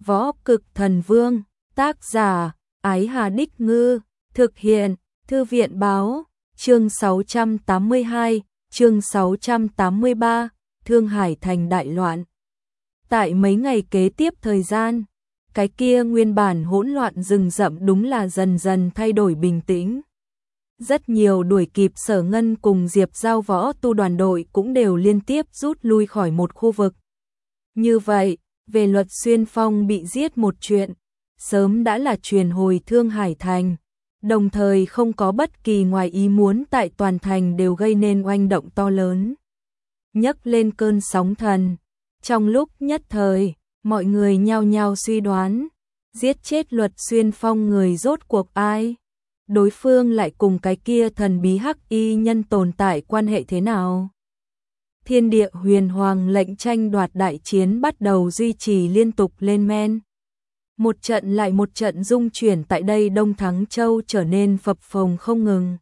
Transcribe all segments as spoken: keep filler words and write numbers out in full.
Võ Cực Thần Vương, tác giả, Ái Hà Đích Ngư, thực hiện, Thư viện Báo, chương sáu trăm tám mươi hai, chương sáu trăm tám mươi ba, Thương Hải thành đại loạn. Tại mấy ngày kế tiếp thời gian, cái kia nguyên bản hỗn loạn rừng rậm đúng là dần dần thay đổi bình tĩnh. Rất nhiều đuổi kịp Sở Ngân cùng Diệp Giao võ tu đoàn đội cũng đều liên tiếp rút lui khỏi một khu vực. Như vậy, về Luật Xuyên Phong bị giết một chuyện, sớm đã là truyền hồi Thương Hải thành, đồng thời không có bất kỳ ngoài ý muốn tại toàn thành đều gây nên oanh động to lớn. Nhấc lên cơn sóng thần, trong lúc nhất thời, mọi người nhao nhao suy đoán, giết chết Luật Xuyên Phong người rốt cuộc ai? Đối phương lại cùng cái kia thần bí hắc y nhân tồn tại quan hệ thế nào? Thiên địa huyền hoàng lệnh tranh đoạt đại chiến bắt đầu duy trì liên tục lên men. Một trận lại một trận dung chuyển tại đây Đông Thắng Châu trở nên phập phồng không ngừng.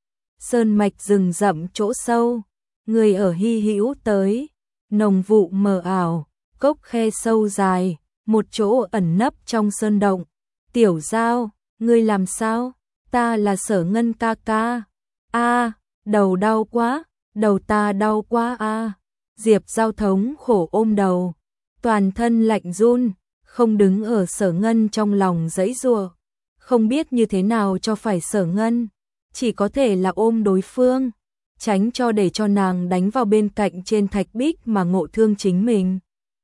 Sơn mạch rừng rậm chỗ sâu, người ở hy hữu tới, nồng vụ mờ ảo, cốc khe sâu dài, một chỗ ẩn nấp trong sơn động. Tiểu Giao, ngươi làm sao? Ta là Sở Ngân ca ca. A, đầu đau quá, đầu ta đau quá a. Diệp Giao thống khổ ôm đầu, toàn thân lạnh run, không đứng ở Sở Ngân trong lòng giãy giụa, không biết như thế nào cho phải Sở Ngân, chỉ có thể là ôm đối phương, tránh cho để cho nàng đánh vào bên cạnh trên thạch bích mà ngộ thương chính mình.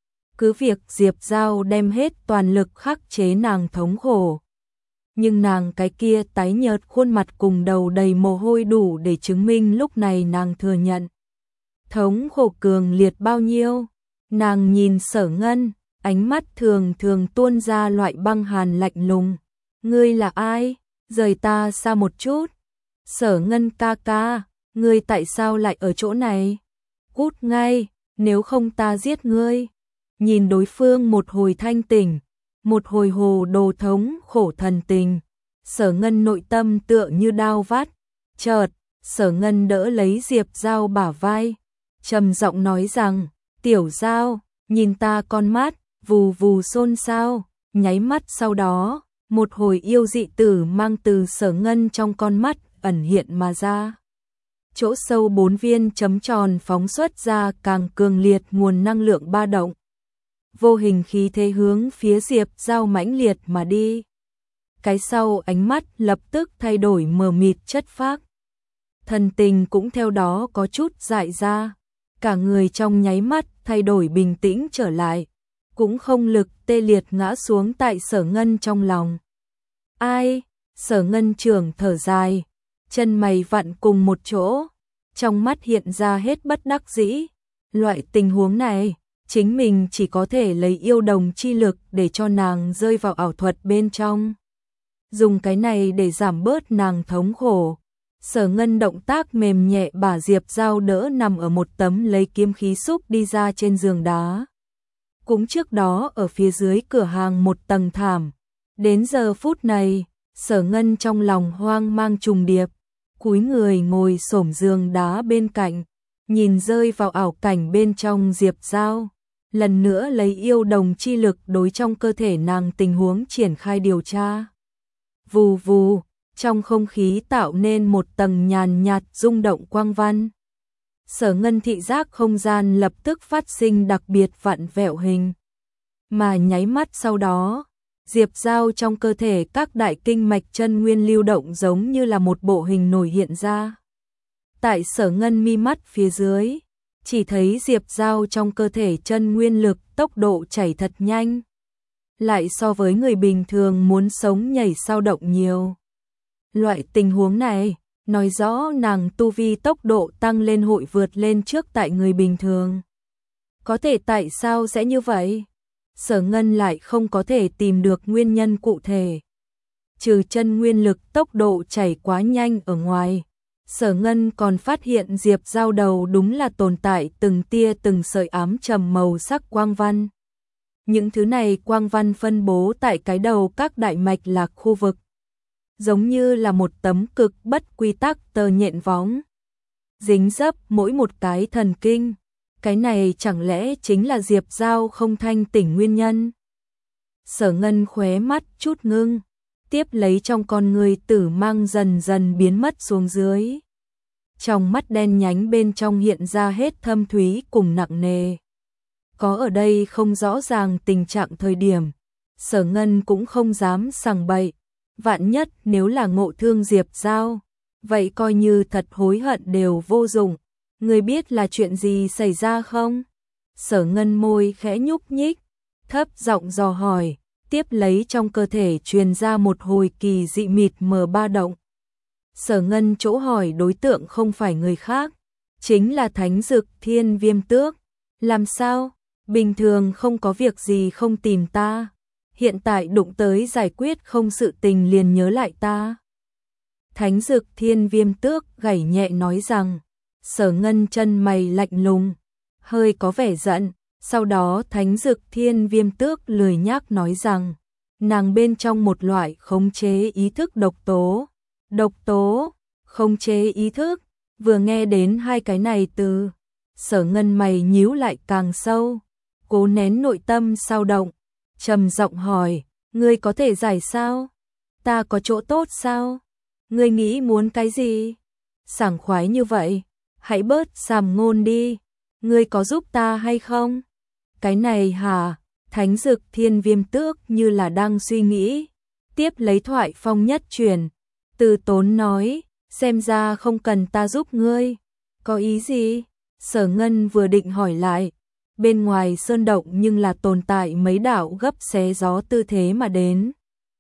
Cứ việc Diệp Giao đem hết toàn lực khắc chế nàng thống khổ, nhưng nàng cái kia tái nhợt khuôn mặt cùng đầu đầy mồ hôi đủ để chứng minh lúc này nàng thừa nhận. Thống khổ cường liệt bao nhiêu, nàng nhìn Sở Ngân, ánh mắt thường thường tuôn ra loại băng hàn lạnh lùng. Ngươi là ai? Rời ta xa một chút. Sở Ngân ca ca, ngươi tại sao lại ở chỗ này? Cút ngay, nếu không ta giết ngươi. Nhìn đối phương một hồi thanh tỉnh, một hồi hồ đồ thống khổ thần tình, Sở Ngân nội tâm tựa như đao vắt. Chợt, Sở Ngân đỡ lấy Diệp Giao bả vai, trầm giọng nói rằng, Tiểu Giao, nhìn ta con mắt, vù vù xôn xao, nháy mắt sau đó, một hồi yêu dị tử mang từ Sở Ngân trong con mắt ẩn hiện mà ra. Chỗ sâu bốn viên chấm tròn phóng xuất ra càng cường liệt nguồn năng lượng ba động. Vô hình khí thế hướng phía Diệp Giao mãnh liệt mà đi. Cái sau ánh mắt lập tức thay đổi mờ mịt chất phác. Thần tình cũng theo đó có chút dại ra. Cả người trong nháy mắt thay đổi bình tĩnh trở lại. Cũng không lực tê liệt ngã xuống tại Sở Ngân trong lòng. Ai? Sở Ngân trưởng thở dài, chân mày vặn cùng một chỗ, trong mắt hiện ra hết bất đắc dĩ. Loại tình huống này, chính mình chỉ có thể lấy yêu đồng chi lực để cho nàng rơi vào ảo thuật bên trong. Dùng cái này để giảm bớt nàng thống khổ. Sở Ngân động tác mềm nhẹ bả Diệp Giao đỡ nằm ở một tấm lấy kiếm khí xúc đi ra trên giường đá. Cũng trước đó ở phía dưới cửa hàng một tầng thảm. Đến giờ phút này, Sở Ngân trong lòng hoang mang trùng điệp, cúi người ngồi xổm giường đá bên cạnh, nhìn rơi vào ảo cảnh bên trong Diệp Giao, lần nữa lấy yêu đồng chi lực đối trong cơ thể nàng tình huống triển khai điều tra. Vù vù, trong không khí tạo nên một tầng nhàn nhạt rung động quang văn. Sở Ngân thị giác không gian lập tức phát sinh đặc biệt vặn vẹo hình. Mà nháy mắt sau đó, Diệp Giao trong cơ thể các đại kinh mạch chân nguyên lưu động giống như là một bộ hình nổi hiện ra. Tại Sở Ngân mi mắt phía dưới, chỉ thấy Diệp Giao trong cơ thể chân nguyên lực tốc độ chảy thật nhanh. Lại so với người bình thường muốn sống nhảy sao động nhiều. Loại tình huống này, nói rõ nàng tu vi tốc độ tăng lên hội vượt lên trước tại người bình thường. Có thể tại sao sẽ như vậy? Sở Ngân lại không có thể tìm được nguyên nhân cụ thể. Trừ chân nguyên lực tốc độ chảy quá nhanh ở ngoài, Sở Ngân còn phát hiện Diệp Giao đầu đúng là tồn tại từng tia từng sợi ám trầm màu sắc quang văn. Những thứ này quang văn phân bố tại cái đầu các đại mạch lạc khu vực, giống như là một tấm cực bất quy tắc tơ nhện vóng, dính dấp mỗi một cái thần kinh. Cái này chẳng lẽ chính là Diệp Giao không thanh tỉnh nguyên nhân? Sở Ngân khóe mắt chút ngưng, tiếp lấy trong con người tử mang dần dần biến mất xuống dưới. Trong mắt đen nhánh bên trong hiện ra hết thâm thúy cùng nặng nề. Có ở đây không rõ ràng tình trạng thời điểm, Sở Ngân cũng không dám sằng bậy, vạn nhất nếu là ngộ thương Diệp Giao, vậy coi như thật hối hận đều vô dụng. Người biết là chuyện gì xảy ra không? Sở Ngân môi khẽ nhúc nhích, thấp giọng dò hỏi, tiếp lấy trong cơ thể truyền ra một hồi kỳ dị mịt mờ ba động. Sở Ngân chỗ hỏi đối tượng không phải người khác, chính là Thánh Dực Thiên Viêm Tước. Làm sao? Bình thường không có việc gì không tìm ta, hiện tại đụng tới giải quyết không sự tình liền nhớ lại ta. Thánh Dực Thiên Viêm Tước gảy nhẹ nói rằng. Sở Ngân chân mày lạnh lùng, hơi có vẻ giận, sau đó Thánh Dực Thiên Viêm Tước lười nhác nói rằng, nàng bên trong một loại khống chế ý thức độc tố. Độc tố, khống chế ý thức, vừa nghe đến hai cái này từ, Sở Ngân mày nhíu lại càng sâu, cố nén nội tâm sao động, trầm giọng hỏi, ngươi có thể giải sao? Ta có chỗ tốt sao? Ngươi nghĩ muốn cái gì? Sảng khoái như vậy, hãy bớt sàm ngôn đi, ngươi có giúp ta hay không? Cái này hả? Thánh Dực Thiên Viêm Tước như là đang suy nghĩ, tiếp lấy thoại phong nhất truyền, từ tốn nói, xem ra không cần ta giúp ngươi. Có ý gì? Sở Ngân vừa định hỏi lại, bên ngoài sơn động nhưng là tồn tại mấy đạo gấp xé gió tư thế mà đến.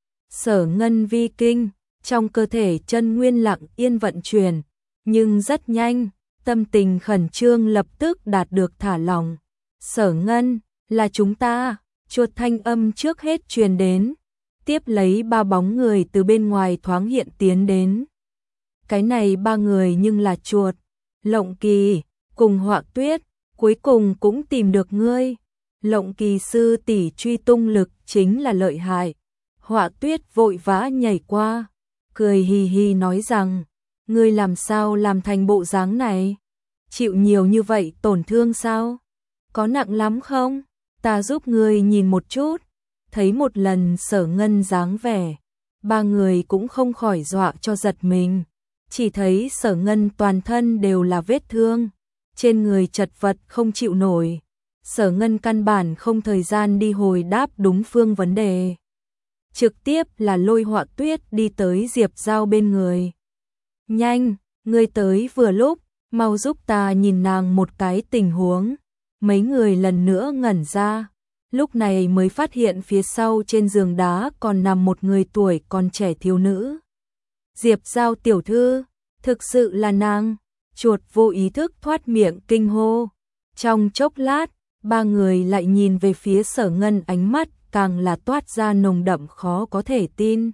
Sở Ngân vi kinh, trong cơ thể chân nguyên lặng yên vận chuyển, nhưng rất nhanh, tâm tình khẩn trương lập tức đạt được thả lỏng. Sở Ngân, là chúng ta, chuột thanh âm trước hết truyền đến, tiếp lấy ba bóng người từ bên ngoài thoáng hiện tiến đến. Cái này ba người nhưng là chuột, Lộng Kỳ, cùng Họa Tuyết, cuối cùng cũng tìm được ngươi. Lộng Kỳ sư tỷ truy tung lực chính là lợi hại. Họa Tuyết vội vã nhảy qua, cười hì hì nói rằng, ngươi làm sao làm thành bộ dáng này? Chịu nhiều như vậy tổn thương sao? Có nặng lắm không? Ta giúp ngươi nhìn một chút. Thấy một lần Sở Ngân dáng vẻ, ba người cũng không khỏi dọa cho giật mình. Chỉ thấy Sở Ngân toàn thân đều là vết thương, trên người chật vật không chịu nổi. Sở Ngân căn bản không thời gian đi hồi đáp đúng phương vấn đề. Trực tiếp là lôi Họa Tuyết đi tới Diệp Giao bên người. Nhanh, ngươi tới vừa lúc, mau giúp ta nhìn nàng một cái tình huống. Mấy người lần nữa ngẩn ra, lúc này mới phát hiện phía sau trên giường đá còn nằm một người tuổi còn trẻ thiếu nữ. Diệp Giao tiểu thư, thực sự là nàng. Chuột vô ý thức thoát miệng kinh hô. Trong chốc lát, ba người lại nhìn về phía Sở Ngân, ánh mắt càng là toát ra nồng đậm khó có thể tin.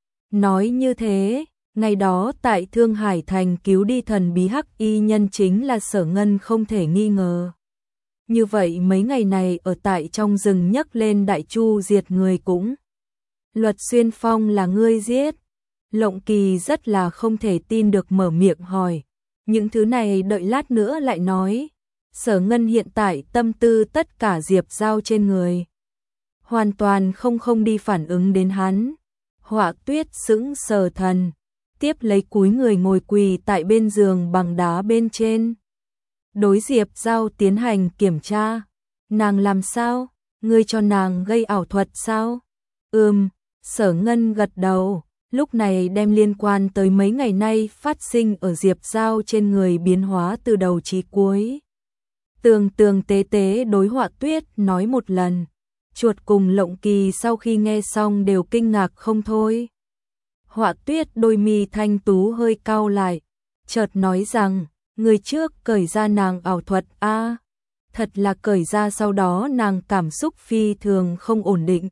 Nói như thế, ngày đó tại Thương Hải Thành cứu đi thần bí hắc y nhân chính là Sở Ngân không thể nghi ngờ. Như vậy mấy ngày này ở tại trong rừng nhấc lên đại chu diệt người cũng. Luật Xuyên Phong là ngươi giết. Lộng Kỳ rất là không thể tin được mở miệng hỏi. Những thứ này đợi lát nữa lại nói. Sở Ngân hiện tại tâm tư tất cả Diệp Giao trên người, hoàn toàn không không đi phản ứng đến hắn. Họa Tuyết sững sờ thần, tiếp lấy cúi người ngồi quỳ tại bên giường bằng đá bên trên. Đối Diệp Giao tiến hành kiểm tra. Nàng làm sao? Ngươi cho nàng gây ảo thuật sao? Ừm, Sở Ngân gật đầu, lúc này đem liên quan tới mấy ngày nay phát sinh ở Diệp Giao trên người biến hóa từ đầu chí cuối. Tường tường tế tế đối Họa Tuyết nói một lần. Chuột cùng Lộng Kỳ sau khi nghe xong đều kinh ngạc không thôi. Họa Tuyết đôi mi thanh tú hơi cau lại, chợt nói rằng, người trước cởi ra nàng ảo thuật a, à, thật là cởi ra sau đó nàng cảm xúc phi thường không ổn định.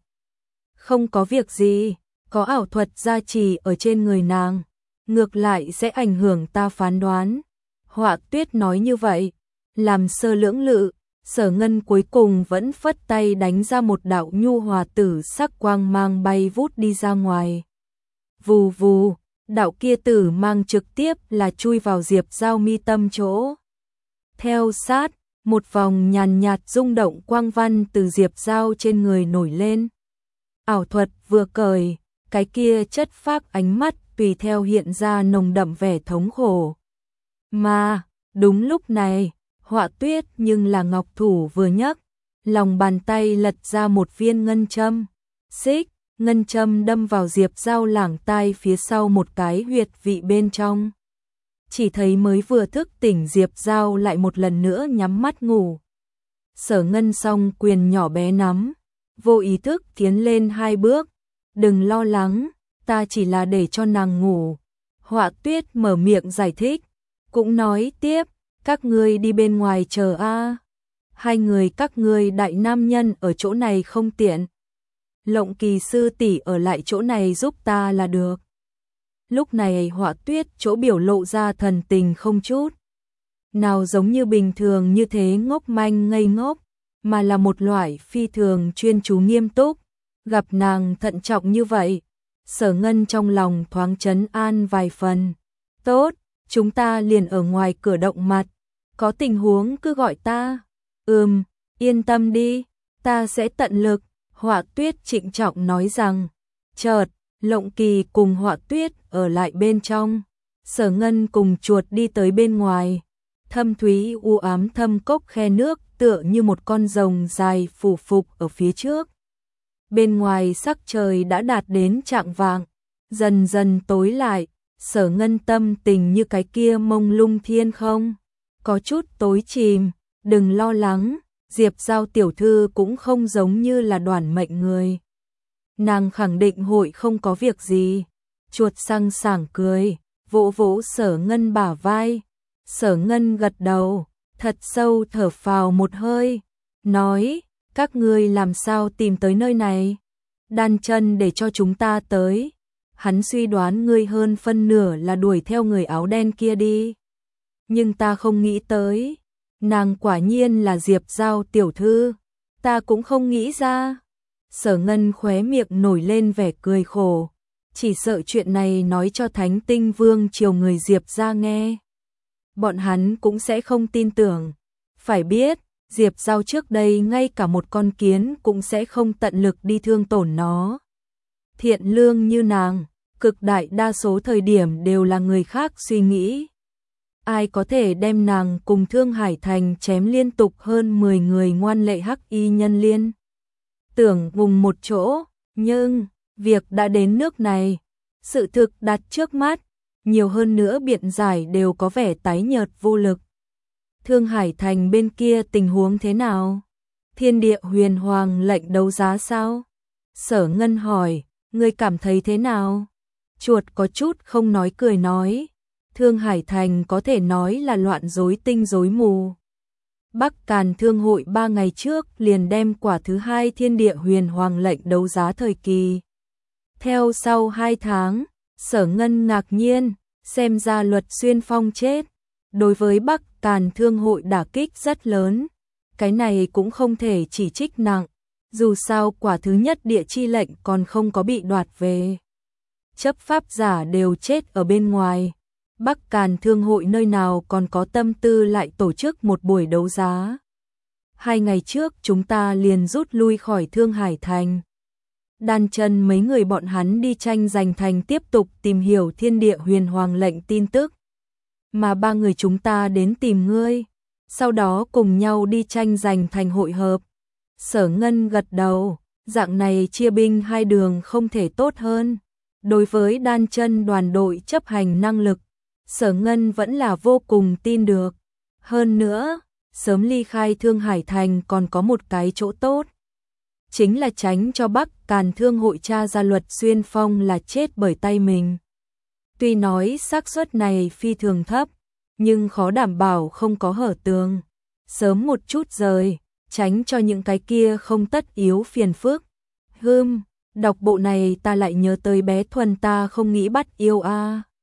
Không có việc gì, có ảo thuật gia trì ở trên người nàng, ngược lại sẽ ảnh hưởng ta phán đoán. Họa Tuyết nói như vậy, làm sơ lưỡng lự, Sở Ngân cuối cùng vẫn phất tay đánh ra một đạo nhu hòa tử sắc quang mang bay vút đi ra ngoài. Vù vù, đạo kia tử mang trực tiếp là chui vào Diệp Giao mi tâm chỗ. Theo sát, một vòng nhàn nhạt rung động quang văn từ Diệp Giao trên người nổi lên. ảo thuật vừa cởi, cái kia chất phác ánh mắt tùy theo hiện ra nồng đậm vẻ thống khổ. Mà, đúng lúc này, Họa Tuyết nhưng là ngọc thủ vừa nhấc, lòng bàn tay lật ra một viên ngân châm. Xích, ngân châm đâm vào Diệp Dao lảng tai phía sau một cái huyệt vị bên trong. Chỉ thấy mới vừa thức tỉnh Diệp Dao lại một lần nữa nhắm mắt ngủ. Sở Ngân song quyền nhỏ bé nắm, vô ý thức tiến lên hai bước. Đừng lo lắng, ta chỉ là để cho nàng ngủ. Họa Tuyết mở miệng giải thích, cũng nói tiếp, các ngươi đi bên ngoài chờ a. Hai người các ngươi đại nam nhân ở chỗ này không tiện. Lộng Kỳ sư tỷ ở lại chỗ này giúp ta là được. Lúc này Họa Tuyết chỗ biểu lộ ra thần tình không chút nào giống như bình thường như thế ngốc manh ngây ngốc, mà là một loại phi thường chuyên chú nghiêm túc. Gặp nàng thận trọng như vậy, Sở Ngân trong lòng thoáng trấn an vài phần. Tốt, chúng ta liền ở ngoài cửa động mặt, có tình huống cứ gọi ta. Ừm, yên tâm đi, ta sẽ tận lực. Họa Tuyết trịnh trọng nói rằng. Chợt, Lộng Kỳ cùng Họa Tuyết ở lại bên trong, Sở Ngân cùng chuột đi tới bên ngoài. Thâm thúy u ám thâm cốc khe nước tựa như một con rồng dài phủ phục ở phía trước. Bên ngoài sắc trời đã đạt đến chạng vạng, dần dần tối lại. Sở Ngân tâm tình như cái kia mông lung thiên không, có chút tối chìm. Đừng lo lắng, Diệp Dao tiểu thư cũng không giống như là đoản mệnh người. Nàng khẳng định hội không có việc gì. Chuột sang sảng cười, vỗ vỗ Sở Ngân bả vai. Sở Ngân gật đầu, thật sâu thở phào một hơi, nói, các ngươi làm sao tìm tới nơi này? Đan Chân để cho chúng ta tới. Hắn suy đoán ngươi hơn phân nửa là đuổi theo người áo đen kia đi. Nhưng ta không nghĩ tới, nàng quả nhiên là Diệp Dao tiểu thư, ta cũng không nghĩ ra. Sở Ngân khóe miệng nổi lên vẻ cười khổ, chỉ sợ chuyện này nói cho Thánh Tinh Vương triều người Diệp gia nghe, bọn hắn cũng sẽ không tin tưởng. Phải biết, Diệp Dao trước đây ngay cả một con kiến cũng sẽ không tận lực đi thương tổn nó. Thiện lương như nàng, cực đại đa số thời điểm đều là người khác suy nghĩ. Ai có thể đem nàng cùng Thương Hải Thành chém liên tục hơn mười người ngoan lệ hắc y nhân liên tưởng vùng một chỗ, nhưng việc đã đến nước này, sự thực đặt trước mắt, nhiều hơn nữa biện giải đều có vẻ tái nhợt vô lực. Thương Hải Thành bên kia tình huống thế nào? Thiên Địa Huyền Hoàng lệnh đấu giá sao? Sở Ngân hỏi, ngươi cảm thấy thế nào? Chuột có chút không nói cười nói, Thương Hải Thành có thể nói là loạn rối tinh rối mù. Bắc Càn Thương hội ba ngày trước liền đem quả thứ hai Thiên Địa Huyền Hoàng lệnh đấu giá thời kỳ. Theo sau hai tháng, Sở Ngân ngạc nhiên, xem ra Luật Xuyên Phong chết. Đối với Bắc Càn Thương hội đả kích rất lớn, cái này cũng không thể chỉ trích nặng, dù sao quả thứ nhất địa chi lệnh còn không có bị đoạt về. Chấp pháp giả đều chết ở bên ngoài, Bắc Càn Thương hội nơi nào còn có tâm tư lại tổ chức một buổi đấu giá. Hai ngày trước chúng ta liền rút lui khỏi Thương Hải Thành. Đan Chân mấy người bọn hắn đi tranh giành thành tiếp tục tìm hiểu Thiên Địa Huyền Hoàng lệnh tin tức. Mà ba người chúng ta đến tìm ngươi, sau đó cùng nhau đi tranh giành thành hội hợp. Sở Ngân gật đầu, dạng này chia binh hai đường không thể tốt hơn. Đối với Đan Chân đoàn đội chấp hành năng lực, Sở Ngân vẫn là vô cùng tin được. Hơn nữa, sớm ly khai Thương Hải Thành còn có một cái chỗ tốt, chính là tránh cho Bắc Càn Thương hội tra ra Luật Xuyên Phong là chết bởi tay mình. Tuy nói xác suất này phi thường thấp, nhưng khó đảm bảo không có hở tường. Sớm một chút rời, tránh cho những cái kia không tất yếu phiền phức. Hừm, đọc bộ này ta lại nhớ tới bé Thuần ta không nghĩ bắt yêu a.